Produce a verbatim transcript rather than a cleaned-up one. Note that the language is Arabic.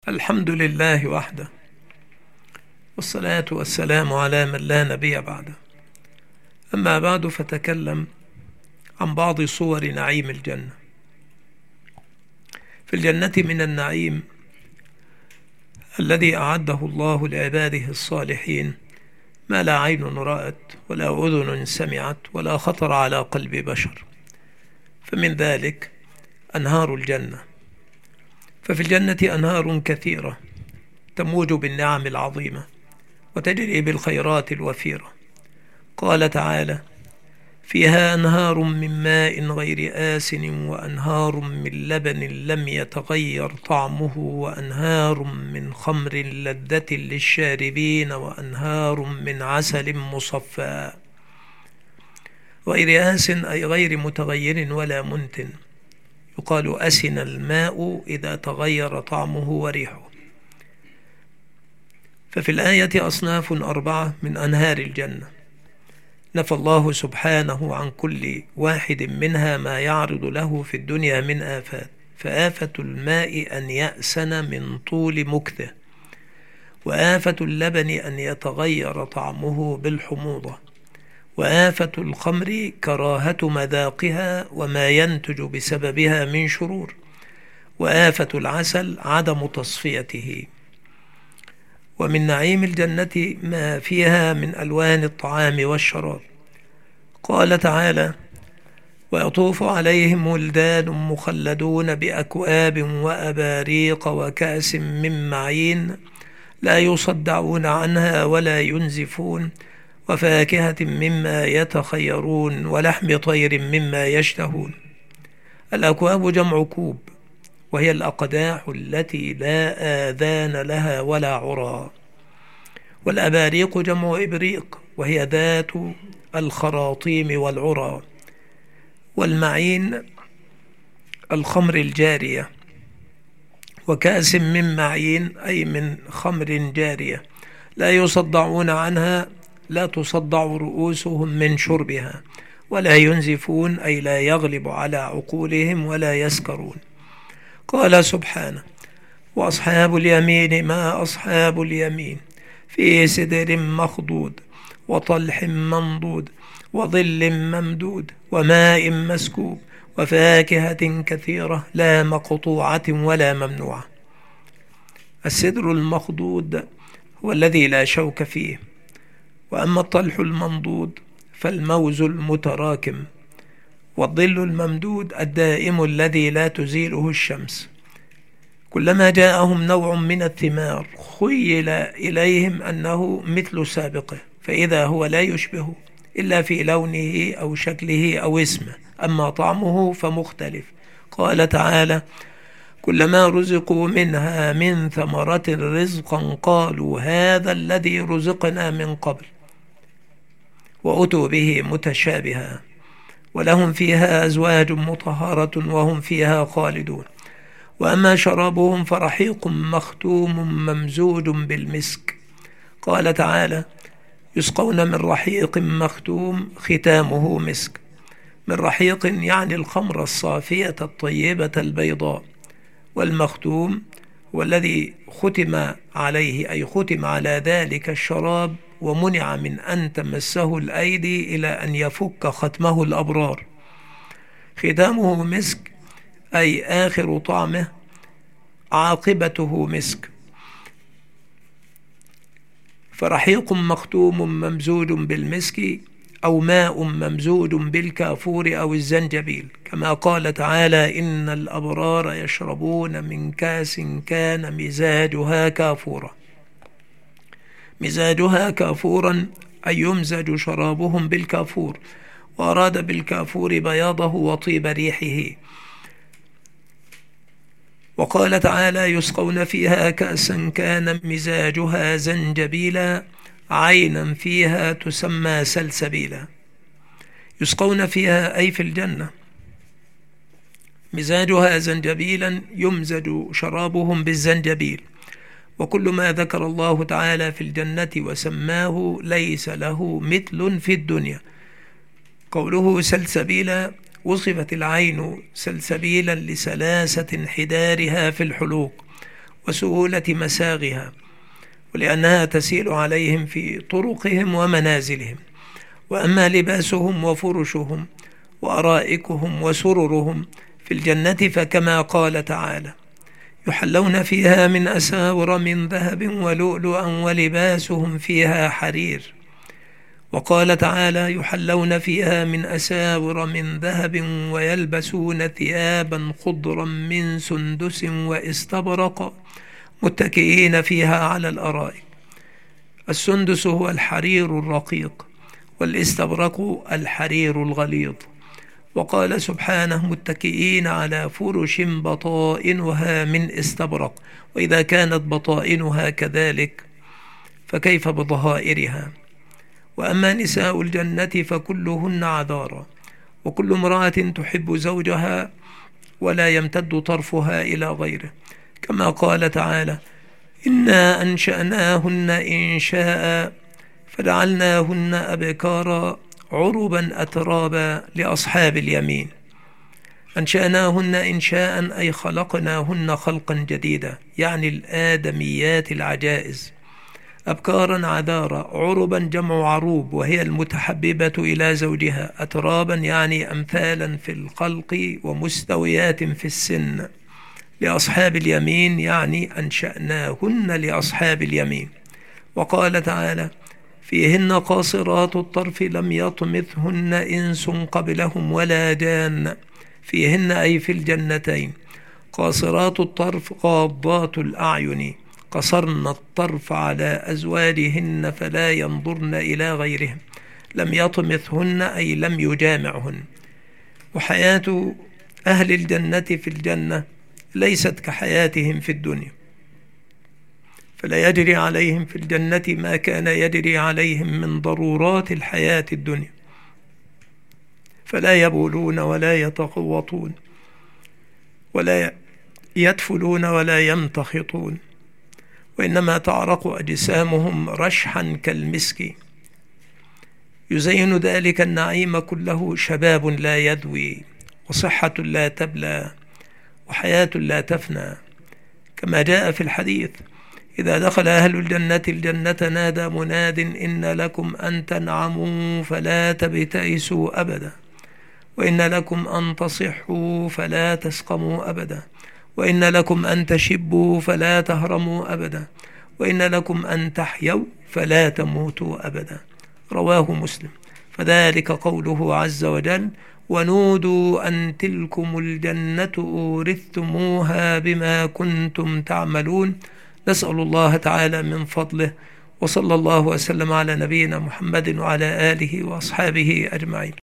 الحمد لله وحده، والصلاة والسلام على من لا نبي بعده. أما بعد، فتكلم عن بعض صور نعيم الجنة. في الجنة من النعيم الذي أعده الله لعباده الصالحين ما لا عين رأت ولا أذن سمعت ولا خطر على قلب بشر، فمن ذلك أنهار الجنة. ففي الجنة أنهار كثيرة تموج بالنعم العظيمة وتجري بالخيرات الوفيرة. قال تعالى: فيها أنهار من ماء غير آسن وأنهار من لبن لم يتغير طعمه وأنهار من خمر لذة للشاربين وأنهار من عسل مصفى. غير آسن أي غير متغير ولا منتن، يقال أسن الماء إذا تغير طعمه وريحه. ففي الآية أصناف أربعة من أنهار الجنة نفى الله سبحانه عن كل واحد منها ما يعرض له في الدنيا من آفات، فآفة الماء أن يأسن من طول مكثه، وآفة اللبن أن يتغير طعمه بالحموضة، وآفة الخمر كراهة مذاقها وما ينتج بسببها من شرور، وآفة العسل عدم تصفيته. ومن نعيم الجنة ما فيها من ألوان الطعام والشراب. قال تعالى: ويطوف عليهم ولدان مخلدون بأكواب وأباريق وكأس من معين لا يصدعون عنها ولا ينزفون وفاكهة مما يتخيرون ولحم طير مما يشتهون. الأكواب جمع كوب، وهي الأقداح التي لا آذان لها ولا عرى. والأباريق جمع إبريق، وهي ذات الخراطيم والعرى. والمعين الخمر الجارية. وكأس من معين أي من خمر جارية لا يصدعون عنها، لا تصدع رؤوسهم من شربها، ولا ينزفون أي لا يغلب على عقولهم ولا يسكرون. قال سبحانه: وأصحاب اليمين ما أصحاب اليمين في سدر مخضود وطلح منضود وظل ممدود وماء مسكوب وفاكهة كثيرة لا مقطوعة ولا ممنوعة. السدر المخضود هو الذي لا شوك فيه، وأما الطلح المنضود فالموز المتراكم، والظل الممدود الدائم الذي لا تزيله الشمس. كلما جاءهم نوع من الثمار خيل إليهم أنه مثل سابقه، فإذا هو لا يشبه إلا في لونه أو شكله أو اسمه، أما طعمه فمختلف. قال تعالى: كلما رزقوا منها من ثمرة رزقا قالوا هذا الذي رزقنا من قبل وأتوا به متشابها ولهم فيها أزواج مطهرة وهم فيها خالدون. وأما شرابهم فرحيق مختوم ممزوج بالمسك. قال تعالى: يسقون من رحيق مختوم ختامه مسك. من رحيق يعني الخمر الصافية الطيبة البيضاء، والمختوم والذي ختم عليه أي ختم على ذلك الشراب ومنع من أن تمسه الأيدي إلى أن يفك ختمه الأبرار. ختامه مسك أي آخر طعمه، عاقبته مسك. فرحيق مختوم ممزوج بالمسك أو ماء ممزوج بالكافور أو الزنجبيل، كما قال تعالى: إن الأبرار يشربون من كاس كان مزاجها كافورا. مزاجها كافورا أي يمزج شرابهم بالكافور، وأراد بالكافور بياضه وطيب ريحه. وقال تعالى: يسقون فيها كأسا كان مزاجها زنجبيلا عينا فيها تسمى سلسبيلا. يسقون فيها أي في الجنة مزاجها زنجبيلا، يمزج شرابهم بالزنجبيل. وكل ما ذكر الله تعالى في الجنة وسماه ليس له مثل في الدنيا. قوله سلسبيلا، وصفت العين سلسبيلا لسلاسة انحدارها في الحلوق، وسهولة مساغها، ولأنها تسيل عليهم في طرقهم ومنازلهم. وأما لباسهم وفرشهم وأرائكهم وسررهم في الجنة فكما قال تعالى: يحلون فيها من أساور من ذهب ولؤلؤا ولباسهم فيها حرير. وقال تعالى: يحلون فيها من أساور من ذهب ويلبسون ثيابا خضرا من سندس واستبرق متكئين فيها على الأرائك. السندس هو الحرير الرقيق، والاستبرق الحرير الغليظ. وقال سبحانه: متكئين على فرش بطائنها من استبرق. وإذا كانت بطائنها كذلك فكيف بظهائرها؟ وأما نساء الجنة فكلهن عذارى، وكل امرأة تحب زوجها ولا يمتد طرفها إلى غيره، كما قال تعالى: إنا أنشأناهن إنشاء فجعلناهن أبكارا عربا أترابا لأصحاب اليمين. أنشأناهن إنشاء أي خلقناهن خلقا جديدا، يعني الآدميات العجائز. أبكارا عذارا، عربا جمع عروب وهي المتحببة إلى زوجها، أترابا يعني أمثالا في الخلق ومستويات في السن. لأصحاب اليمين يعني أنشأناهن لأصحاب اليمين. وقال تعالى: فيهن قاصرات الطرف لم يطمثهن إنس قبلهم ولا جان. فيهن أي في الجنتين قاصرات الطرف غاضات الأعين، قصرن الطرف على أزواجهن فلا ينظرن إلى غيرهم. لم يطمثهن أي لم يجامعهن. وحياة أهل الجنة في الجنة ليست كحياتهم في الدنيا، فلا يجري عليهم في الجنة ما كان يجري عليهم من ضرورات الحياة الدنيا، فلا يبولون ولا يتغوطون ولا يدفلون ولا يمتخطون، وإنما تعرق أجسامهم رشحا كالمسك. يزين ذلك النعيم كله شباب لا يدوي، وصحة لا تبلى، وحياة لا تفنى، كما جاء في الحديث: إذا دخل أهل الجنة الجنة نادى مناد: إن لكم أن تنعموا فلا تبتئسوا أبدا، وإن لكم أن تصحوا فلا تسقموا أبدا، وإن لكم أن تشبوا فلا تهرموا أبدا، وإن لكم أن تحيوا فلا تموتوا أبدا. رواه مسلم. فذلك قوله عز وجل: ونودوا أن تلكم الجنة أورثتموها بما كنتم تعملون. نسأل الله تعالى من فضله، وصلى الله وسلم على نبينا محمد وعلى آله وأصحابه أجمعين.